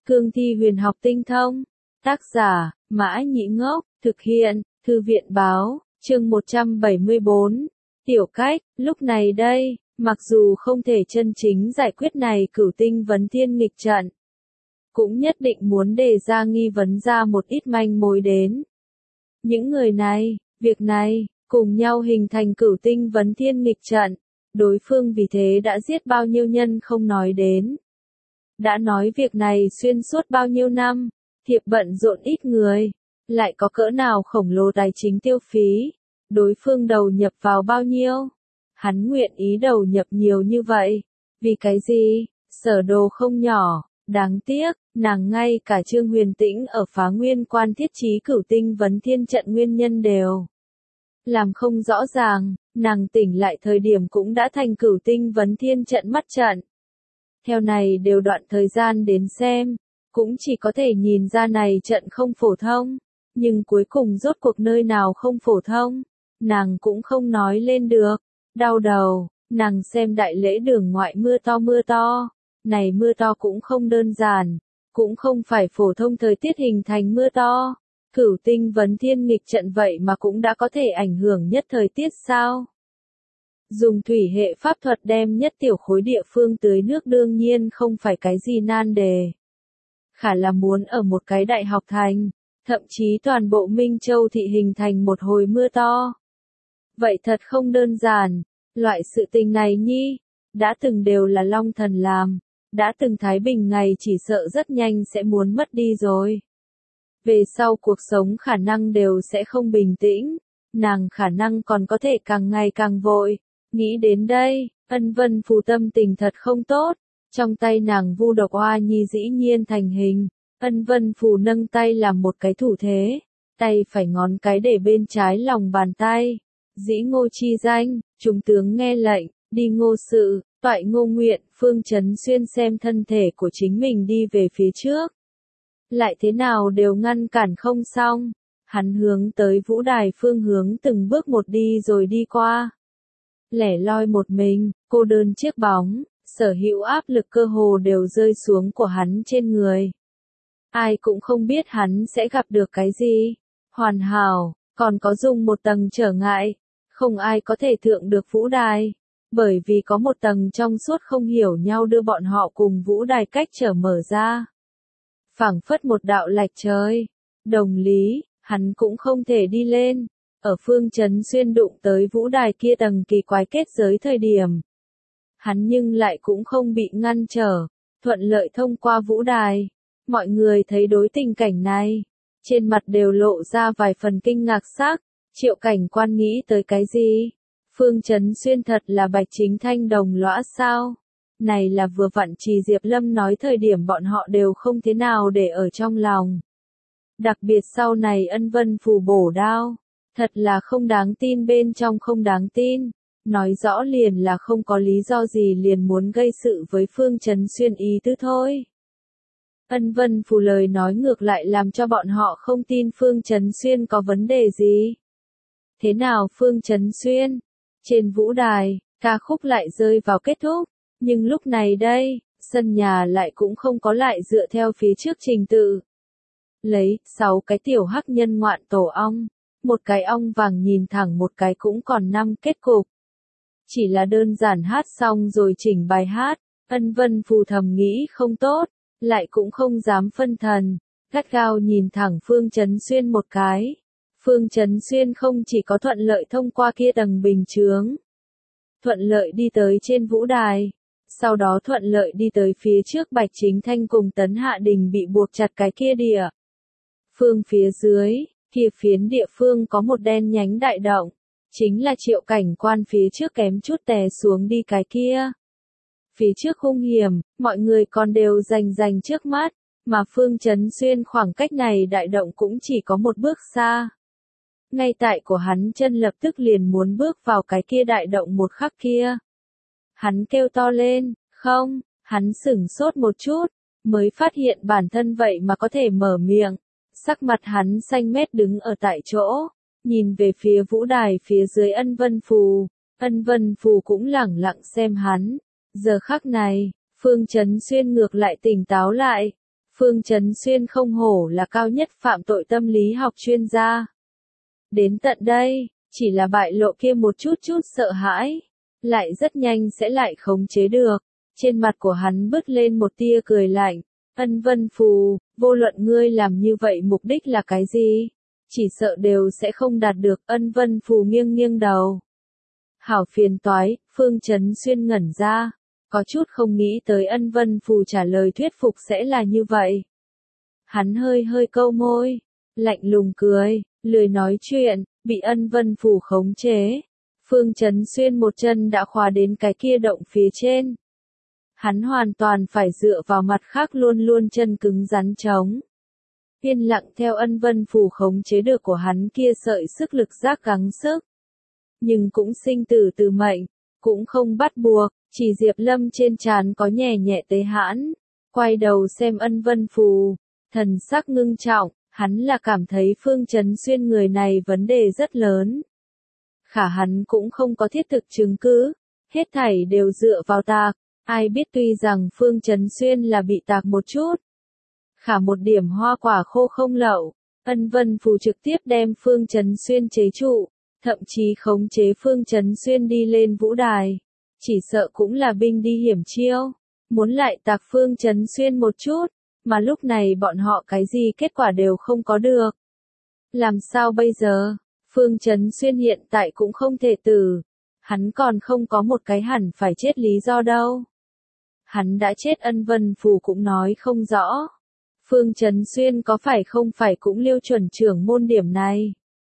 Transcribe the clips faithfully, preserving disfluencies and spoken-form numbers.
Cương thi huyền học tinh thông. Tác giả, Mã Nhĩ Ngốc, thực hiện, Thư viện Báo, chương một trăm bảy mươi bốn. Tiểu cách, lúc này đây, mặc dù không thể chân chính giải quyết này cửu tinh vấn thiên nghịch trận, cũng nhất định muốn đề ra nghi vấn ra một ít manh mối đến. Những người này, việc này, cùng nhau hình thành cửu tinh vấn thiên nghịch trận, đối phương vì thế đã giết bao nhiêu nhân không nói đến. Đã nói việc này xuyên suốt bao nhiêu năm, thiệp bận rộn ít người, lại có cỡ nào khổng lồ tài chính tiêu phí, đối phương đầu nhập vào bao nhiêu, hắn nguyện ý đầu nhập nhiều như vậy, vì cái gì, sở đồ không nhỏ, đáng tiếc, nàng ngay cả Trương Huyền Tĩnh ở Phá Nguyên Quan thiết trí cửu tinh vấn thiên trận nguyên nhân đều làm không rõ ràng, nàng tỉnh lại thời điểm cũng đã thành cửu tinh vấn thiên trận mắt trận. Theo này đều đoạn thời gian đến xem, cũng chỉ có thể nhìn ra này trận không phổ thông, nhưng cuối cùng rốt cuộc nơi nào không phổ thông, nàng cũng không nói lên được. Đau đầu, nàng xem đại lễ đường ngoại mưa to mưa to, này mưa to cũng không đơn giản, cũng không phải phổ thông thời tiết hình thành mưa to. Cửu tinh vấn thiên nghịch trận vậy mà cũng đã có thể ảnh hưởng nhất thời tiết sao? Dùng thủy hệ pháp thuật đem nhất tiểu khối địa phương tưới nước đương nhiên không phải cái gì nan đề. Khả là muốn ở một cái đại học thành, thậm chí toàn bộ Minh Châu thị hình thành một hồi mưa to. Vậy thật không đơn giản, loại sự tình này nhi, đã từng đều là Long Thần làm, đã từng Thái Bình ngày chỉ sợ rất nhanh sẽ muốn mất đi rồi. Về sau cuộc sống khả năng đều sẽ không bình tĩnh, nàng khả năng còn có thể càng ngày càng vội. Nghĩ đến đây, Ân Vân Phù tâm tình thật không tốt, trong tay nàng vu độc oa nhi dĩ nhiên thành hình, Ân Vân Phù nâng tay làm một cái thủ thế, tay phải ngón cái để bên trái lòng bàn tay, dĩ ngô chi danh, chúng tướng nghe lệnh, đi ngô sự, toại ngô nguyện, Phương Chấn Xuyên xem thân thể của chính mình đi về phía trước. Lại thế nào đều ngăn cản không xong, hắn hướng tới vũ đài phương hướng từng bước một đi rồi đi qua. Lẻ loi một mình, cô đơn chiếc bóng, sở hữu áp lực cơ hồ đều rơi xuống của hắn trên người. Ai cũng không biết hắn sẽ gặp được cái gì. Hoàn hảo, còn có dùng một tầng trở ngại, không ai có thể thượng được vũ đài, bởi vì có một tầng trong suốt không hiểu nhau đưa bọn họ cùng vũ đài cách trở mở ra. Phảng phất một đạo lạch trời, đồng lý, hắn cũng không thể đi lên. Ở Phương Chấn Xuyên đụng tới vũ đài kia tầng kỳ quái kết giới thời điểm, hắn nhưng lại cũng không bị ngăn trở, thuận lợi thông qua vũ đài. Mọi người thấy đối tình cảnh này, trên mặt đều lộ ra vài phần kinh ngạc sắc. Triệu Cảnh Quan nghĩ tới cái gì? Phương Chấn Xuyên thật là Bạch Chính Thanh đồng lõa sao? Này là vừa vặn Trì Diệp Lâm nói thời điểm bọn họ đều không thế nào để ở trong lòng. Đặc biệt sau này Ân Vân Phù bổ đao, thật là không đáng tin bên trong không đáng tin, nói rõ liền là không có lý do gì liền muốn gây sự với Phương Chấn Xuyên ý tứ thôi. Ân Vân Phù lời nói ngược lại làm cho bọn họ không tin Phương Chấn Xuyên có vấn đề gì. Thế nào Phương Chấn Xuyên? Trên vũ đài, ca khúc lại rơi vào kết thúc, nhưng lúc này đây, sân nhà lại cũng không có lại dựa theo phía trước trình tự. Lấy, sáu cái tiểu hắc nhân ngoạn tổ ong, một cái ong vàng nhìn thẳng một cái cũng còn năm kết cục. Chỉ là đơn giản hát xong rồi chỉnh bài hát, Ân Vân Phù thầm nghĩ không tốt, lại cũng không dám phân thần, gắt gao nhìn thẳng Phương Chấn Xuyên một cái. Phương Chấn Xuyên không chỉ có thuận lợi thông qua kia tầng bình chướng, thuận lợi đi tới trên vũ đài, sau đó thuận lợi đi tới phía trước Bạch Chính Thanh cùng Tấn Hạ Đình bị buộc chặt cái kia địa. Phương phía dưới, kia phiến địa phương có một đen nhánh đại động, chính là Triệu Cảnh Quan phía trước kém chút tè xuống đi cái kia. Phía trước hung hiểm, mọi người còn đều rành rành trước mắt, mà Phương Chấn Xuyên khoảng cách này đại động cũng chỉ có một bước xa. Ngay tại của hắn chân lập tức liền muốn bước vào cái kia đại động một khắc kia. Hắn kêu to lên, không, hắn sửng sốt một chút, mới phát hiện bản thân vậy mà có thể mở miệng. Sắc mặt hắn xanh mét đứng ở tại chỗ, nhìn về phía vũ đài phía dưới Ân Vân Phù. Ân Vân Phù cũng lẳng lặng xem hắn. Giờ khắc này, Phương Chấn Xuyên ngược lại tỉnh táo lại. Phương Chấn Xuyên không hổ là cao nhất phạm tội tâm lý học chuyên gia. Đến tận đây, chỉ là bại lộ kia một chút chút sợ hãi, lại rất nhanh sẽ lại khống chế được. Trên mặt của hắn bứt lên một tia cười lạnh. Ân Vân Phù, vô luận ngươi làm như vậy mục đích là cái gì? Chỉ sợ đều sẽ không đạt được. Ân Vân Phù nghiêng nghiêng đầu. Hảo phiền toái, Phương Chấn Xuyên ngẩn ra. Có chút không nghĩ tới Ân Vân Phù trả lời thuyết phục sẽ là như vậy. Hắn hơi hơi câu môi, lạnh lùng cười, lười nói chuyện, bị Ân Vân Phù khống chế. Phương Chấn Xuyên một chân đã khóa đến cái kia động phía trên. Hắn hoàn toàn phải dựa vào mặt khác luôn luôn chân cứng rắn trống. Yên lặng theo Ân Vân Phù khống chế được của hắn kia sợi sức lực giác gắng sức. Nhưng cũng sinh tử từ mệnh, cũng không bắt buộc, chỉ Diệp Lâm trên trán có nhẹ nhẹ tế hãn. Quay đầu xem Ân Vân Phù, thần sắc ngưng trọng, hắn là cảm thấy Phương Chấn Xuyên người này vấn đề rất lớn. Khả hắn cũng không có thiết thực chứng cứ, hết thảy đều dựa vào tạc. Ai biết tuy rằng Phương Chấn Xuyên là bị tạc một chút. Khả một điểm hoa quả khô không lậu, Ân Vân Phù trực tiếp đem Phương Chấn Xuyên chế trụ, thậm chí khống chế Phương Chấn Xuyên đi lên vũ đài. Chỉ sợ cũng là binh đi hiểm chiêu, muốn lại tạc Phương Chấn Xuyên một chút, mà lúc này bọn họ cái gì kết quả đều không có được. Làm sao bây giờ? Phương Chấn Xuyên hiện tại cũng không thể tử, hắn còn không có một cái hẳn phải chết lý do đâu. Hắn đã chết Ân Vân Phù cũng nói không rõ. Phương Chấn Xuyên có phải không phải cũng liêu chuẩn trưởng môn điểm này.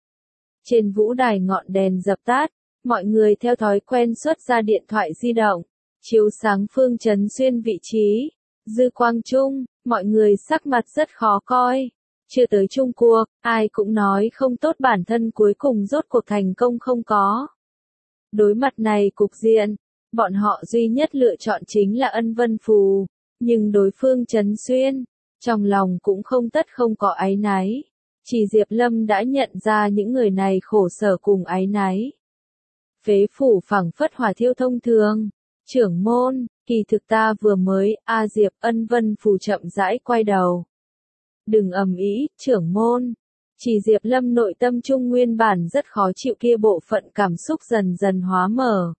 Trên vũ đài ngọn đèn dập tắt, mọi người theo thói quen xuất ra điện thoại di động, chiếu sáng Phương Chấn Xuyên vị trí. Dư quang trung, mọi người sắc mặt rất khó coi. Chưa tới chung cuộc, ai cũng nói không tốt bản thân cuối cùng rốt cuộc thành công không có. Đối mặt này cục diện, bọn họ duy nhất lựa chọn chính là Ân Vân Phù, nhưng đối phương Chấn Xuyên, trong lòng cũng không tất không có áy náy. Chỉ Diệp Lâm đã nhận ra những người này khổ sở cùng áy náy. Phế phủ phẳng phất hỏa thiêu thông thường, trưởng môn, kỳ thực ta vừa mới, a Diệp. Ân Vân Phù chậm rãi quay đầu. Đừng ầm ĩ, trưởng môn. Chỉ Diệp Lâm nội tâm trung nguyên bản rất khó chịu kia bộ phận cảm xúc dần dần hóa mở.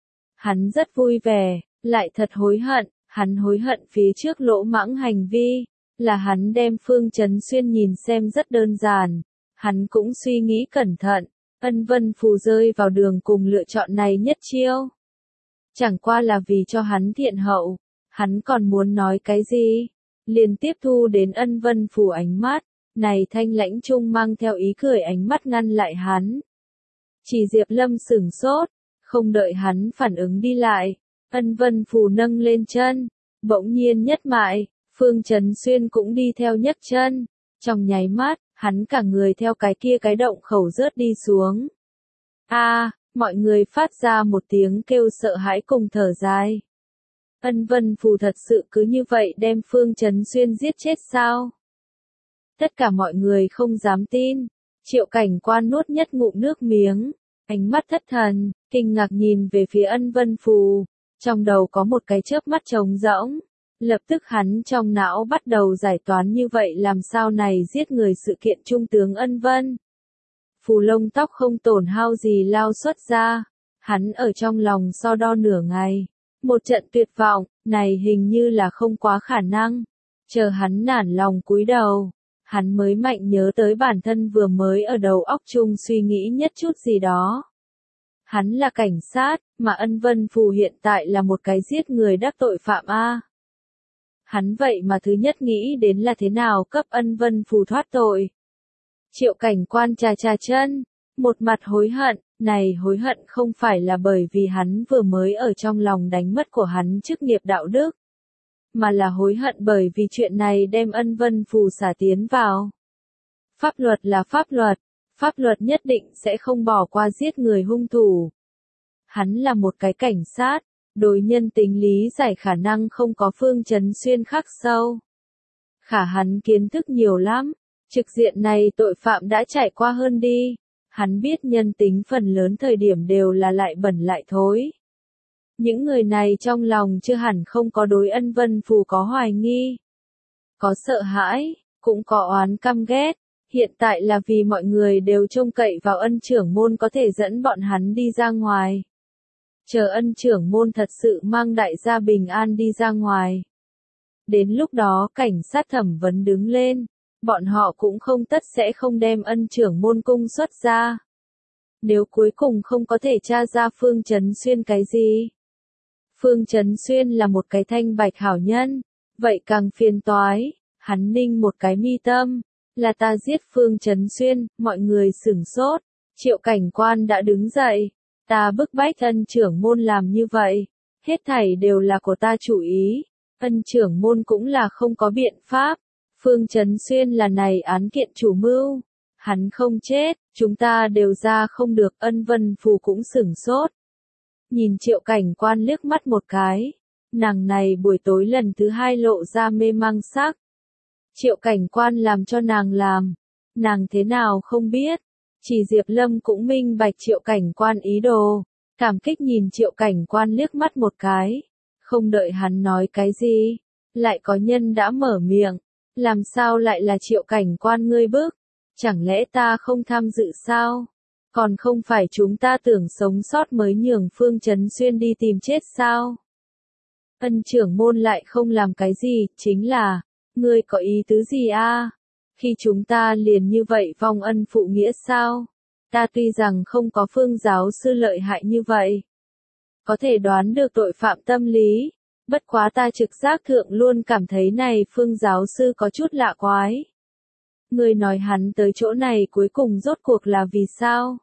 Hắn rất vui vẻ, lại thật hối hận, hắn hối hận phía trước lỗ mãng hành vi, là hắn đem Phương Chấn Xuyên nhìn xem rất đơn giản, hắn cũng suy nghĩ cẩn thận, Ân Vân Phù rơi vào đường cùng lựa chọn này nhất chiêu. Chẳng qua là vì cho hắn thiện hậu, hắn còn muốn nói cái gì, liền tiếp thu đến Ân Vân Phù ánh mắt, này thanh lãnh trung mang theo ý cười ánh mắt ngăn lại hắn. Chỉ Diệp Lâm sửng sốt, không đợi hắn phản ứng đi lại, Ân Vân Phù nâng lên chân, bỗng nhiên nhất mại, Phương Chấn Xuyên cũng đi theo nhấc chân, trong nháy mắt, hắn cả người theo cái kia cái động khẩu rớt đi xuống. A, à, mọi người phát ra một tiếng kêu sợ hãi cùng thở dài. Ân Vân Phù thật sự cứ như vậy đem Phương Chấn Xuyên giết chết sao? Tất cả mọi người không dám tin, Triệu Cảnh Quan nuốt nhất ngụm nước miếng, ánh mắt thất thần, kinh ngạc nhìn về phía Ân Vân Phù, trong đầu có một cái chớp mắt trống rỗng, lập tức hắn trong não bắt đầu giải toán như vậy làm sao này giết người sự kiện trung tướng Ân Vân. Phù lông tóc không tổn hao gì lao xuất ra, hắn ở trong lòng so đo nửa ngày, một trận tuyệt vọng, này hình như là không quá khả năng, chờ hắn nản lòng cúi đầu. Hắn mới mạnh nhớ tới bản thân vừa mới ở đầu óc chung suy nghĩ nhất chút gì đó. Hắn là cảnh sát, mà Ân Vân Phù hiện tại là một cái giết người đắc tội phạm A. Hắn vậy mà thứ nhất nghĩ đến là thế nào cấp Ân Vân Phù thoát tội. Triệu Cảnh Quan chà chà chân, một mặt hối hận, này hối hận không phải là bởi vì hắn vừa mới ở trong lòng đánh mất của hắn chức nghiệp đạo đức, mà là hối hận bởi vì chuyện này đem Ân Vân Phù xả tiến vào. Pháp luật là pháp luật, pháp luật nhất định sẽ không bỏ qua giết người hung thủ. Hắn là một cái cảnh sát, đối nhân tính lý giải khả năng không có Phương Chấn Xuyên khắc sâu. Khả hắn kiến thức nhiều lắm, trực diện này tội phạm đã trải qua hơn đi, hắn biết nhân tính phần lớn thời điểm đều là lại bẩn lại thối. Những người này trong lòng chưa hẳn không có đối Ân Vân Phù có hoài nghi. có sợ hãi, cũng có oán căm ghét. Hiện tại là vì mọi người đều trông cậy vào ân trưởng môn có thể dẫn bọn hắn đi ra ngoài. Chờ ân trưởng môn thật sự mang đại gia bình an đi ra ngoài. Đến lúc đó cảnh sát thẩm vấn đứng lên, bọn họ cũng không tất sẽ không đem ân trưởng môn cung xuất ra. Nếu cuối cùng không có thể tra ra Phương Chấn Xuyên cái gì. Phương Chấn Xuyên là một cái thanh bạch hảo nhân, vậy càng phiền toái. Hắn ninh một cái mi tâm, là ta giết Phương Chấn Xuyên, mọi người sửng sốt. Triệu cảnh quan đã đứng dậy, ta bức bách ân trưởng môn làm như vậy, hết thảy đều là của ta chủ ý, ân trưởng môn cũng là không có biện pháp. Phương Chấn Xuyên là này án kiện chủ mưu, hắn không chết, chúng ta đều ra không được. Ân Vân Phù cũng sửng sốt. Nhìn Triệu cảnh quan liếc mắt một cái, nàng này buổi tối lần thứ hai lộ ra mê mang sắc. Triệu cảnh quan làm cho nàng làm, nàng thế nào không biết, chỉ Diệp Lâm cũng minh bạch Triệu cảnh quan ý đồ, cảm kích nhìn Triệu cảnh quan liếc mắt một cái, không đợi hắn nói cái gì, lại có nhân đã mở miệng, làm sao lại là Triệu cảnh quan ngươi bức, chẳng lẽ ta không tham dự sao, còn không phải chúng ta tưởng sống sót mới nhường Phương Chấn Xuyên đi tìm chết sao. Ân trưởng môn lại không làm cái gì, chính là, ngươi có ý tứ gì a? Khi chúng ta liền như vậy vong ân phụ nghĩa sao? Ta tuy rằng không có Phương giáo sư lợi hại như vậy, có thể đoán được tội phạm tâm lý, bất quá ta trực giác thượng luôn cảm thấy này Phương giáo sư có chút lạ quái. Ngươi nói hắn tới chỗ này cuối cùng rốt cuộc là vì sao?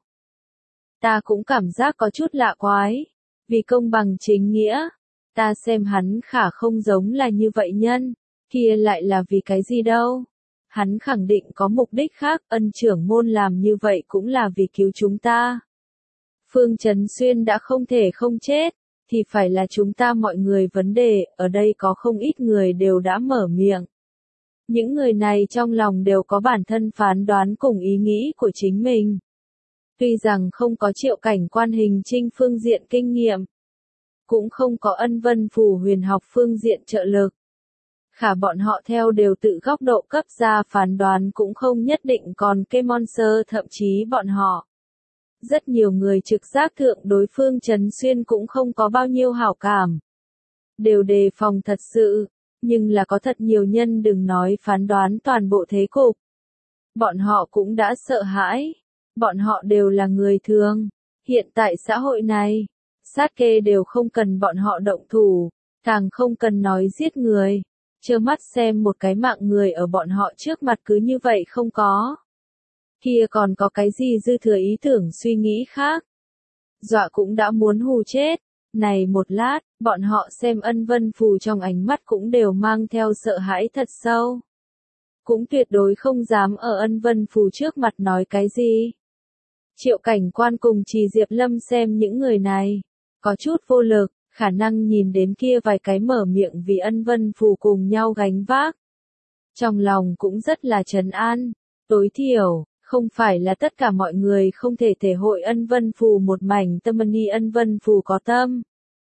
Ta cũng cảm giác có chút lạ quái, vì công bằng chính nghĩa. Ta xem hắn khả không giống là như vậy nhân, kia lại là vì cái gì đâu. Hắn khẳng định có mục đích khác, ân trưởng môn làm như vậy cũng là vì cứu chúng ta. Phương Chấn Xuyên đã không thể không chết, thì phải là chúng ta mọi người vấn đề, ở đây có không ít người đều đã mở miệng. Những người này trong lòng đều có bản thân phán đoán cùng ý nghĩ của chính mình. Tuy rằng không có Triệu cảnh quan hình trinh phương diện kinh nghiệm, cũng không có Ân Vân Phù huyền học phương diện trợ lực. Khả bọn họ theo đều tự góc độ cấp ra phán đoán cũng không nhất định còn kê Monster, thậm chí bọn họ. Rất nhiều người trực giác thượng đối Phương Chấn Xuyên cũng không có bao nhiêu hảo cảm. Đều đề phòng thật sự, nhưng là có thật nhiều nhân đừng nói phán đoán toàn bộ thế cục. Bọn họ cũng đã sợ hãi. Bọn họ đều là người thường. Hiện tại xã hội này, sát kê đều không cần bọn họ động thủ, càng không cần nói giết người. Trơ mắt xem một cái mạng người ở bọn họ trước mặt cứ như vậy không có. Kia còn có cái gì dư thừa ý tưởng suy nghĩ khác. Dọa cũng đã muốn hù chết. Này một lát, bọn họ xem Ân Vân Phù trong ánh mắt cũng đều mang theo sợ hãi thật sâu. Cũng tuyệt đối không dám ở Ân Vân Phù trước mặt nói cái gì. Triệu cảnh quan cùng Trì Diệp Lâm xem những người này, có chút vô lực, khả năng nhìn đến kia vài cái mở miệng vì Ân Vân Phù cùng nhau gánh vác. Trong lòng cũng rất là trấn an, tối thiểu, không phải là tất cả mọi người không thể thể hội Ân Vân Phù một mảnh tâm ni Ân Vân Phù có tâm.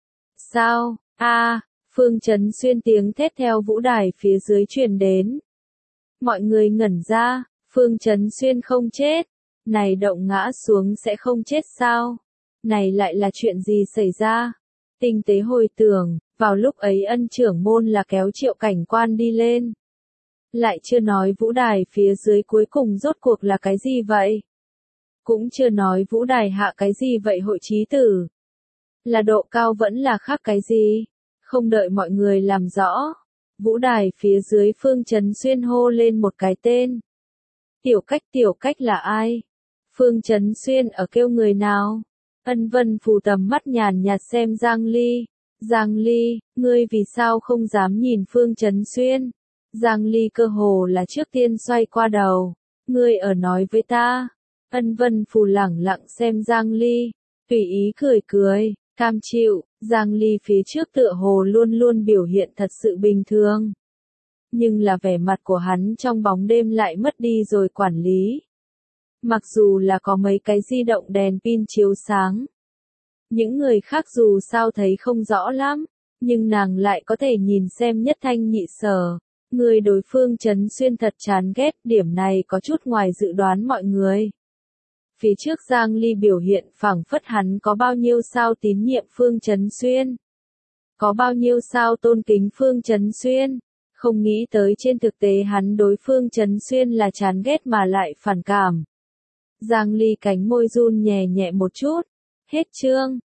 Sao, a à, Phương Chấn Xuyên tiếng thét theo vũ đài phía dưới truyền đến. Mọi người ngẩn ra, Phương Chấn Xuyên không chết. Này động ngã xuống sẽ không chết sao? Này lại là chuyện gì xảy ra? Tinh tế hồi tưởng, vào lúc ấy ân trưởng môn là kéo Triệu cảnh quan đi lên. Lại chưa nói vũ đài phía dưới cuối cùng rốt cuộc là cái gì vậy? Cũng chưa nói vũ đài hạ cái gì vậy hội trí tử? Là độ cao vẫn là khác cái gì? Không đợi mọi người làm rõ. Vũ đài phía dưới Phương Chấn Xuyên hô lên một cái tên. Tiểu Cách, Tiểu Cách là ai? Phương Chấn Xuyên ở kêu người nào? Ân Vân Phù tầm mắt nhàn nhạt xem Giang Ly. Giang Ly, ngươi vì sao không dám nhìn Phương Chấn Xuyên? Giang Ly cơ hồ là trước tiên xoay qua đầu. Ngươi ở nói với ta. Ân Vân Phù lẳng lặng xem Giang Ly. Tùy ý cười cười, cam chịu. Giang Ly phía trước tựa hồ luôn luôn biểu hiện thật sự bình thường. Nhưng là vẻ mặt của hắn trong bóng đêm lại mất đi rồi quản lý. Mặc dù là có mấy cái di động đèn pin chiếu sáng. Những người khác dù sao thấy không rõ lắm, nhưng nàng lại có thể nhìn xem nhất thanh nhị sở. Người đối phương Trấn Xuyên thật chán ghét, điểm này có chút ngoài dự đoán mọi người. Phía trước Giang Ly biểu hiện phảng phất hắn có bao nhiêu sao tín nhiệm Phương Trấn Xuyên. Có bao nhiêu sao tôn kính Phương Trấn Xuyên. Không nghĩ tới trên thực tế hắn đối Phương Trấn Xuyên là chán ghét mà lại phản cảm. Giang Ly cánh môi run nhẹ nhẹ một chút. Hết chương.